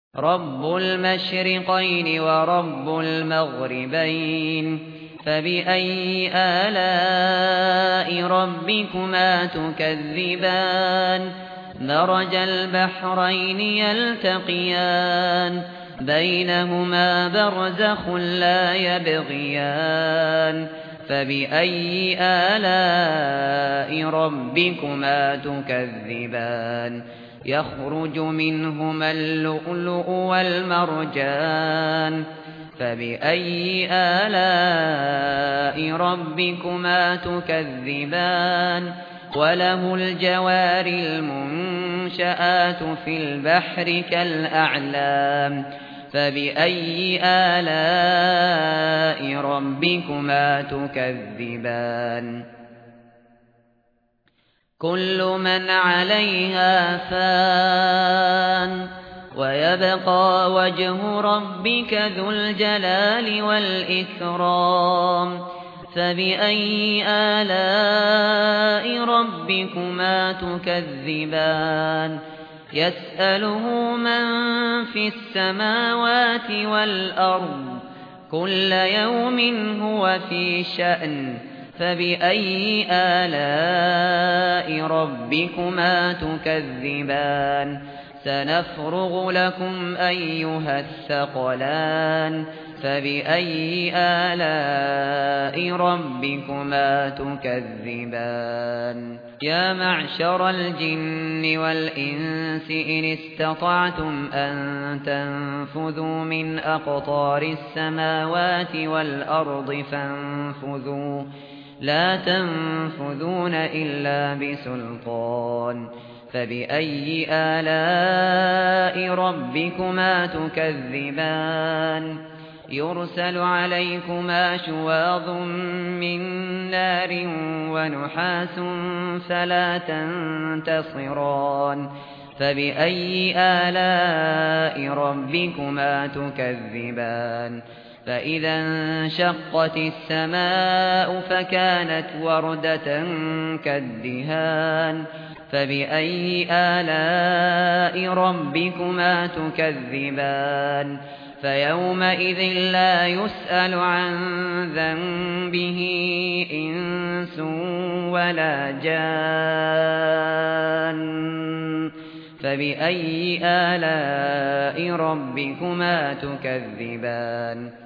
رب المشرقين ورب المغربين فبأي آلاء ربكما تكذبان مرج البحرين يلتقيان بينهما برزخ لا يبغيان فبأي آلاء ربكما تكذبان يخرج منهما اللؤلؤ والمرجان فبأي آلاء ربكما تكذبان وله الجوار المنشآت في البحر كالأعلام فبأي آلاء ربكما تكذبان كل من عليها فان ويبقى وجه ربك ذو الجلال والإكرام فبأي آلاء ربكما تكذبان يسأله من في السماوات والأرض كل يوم هو في شأن فبأي آلاء ربكما تكذبان سنفرغ لكم أيها الثقلان فبأي آلاء ربكما تكذبان يا معشر الجن والإنس إن استطعتم أن تنفذوا من أقطار السماوات والأرض فانفذوا لا تنفذون إلا بسلطان فبأي آلاء ربكما تكذبان يرسل عليكما شواظ من نار ونحاس فلا تنتصران فبأي آلاء ربكما تكذبان فإذا انشقت السماء فكانت وردة كالدهان فبأي آلاء ربكما تكذبان فيومئذ لا يسأل عن ذنبه إنس ولا جان فبأي آلاء ربكما تكذبان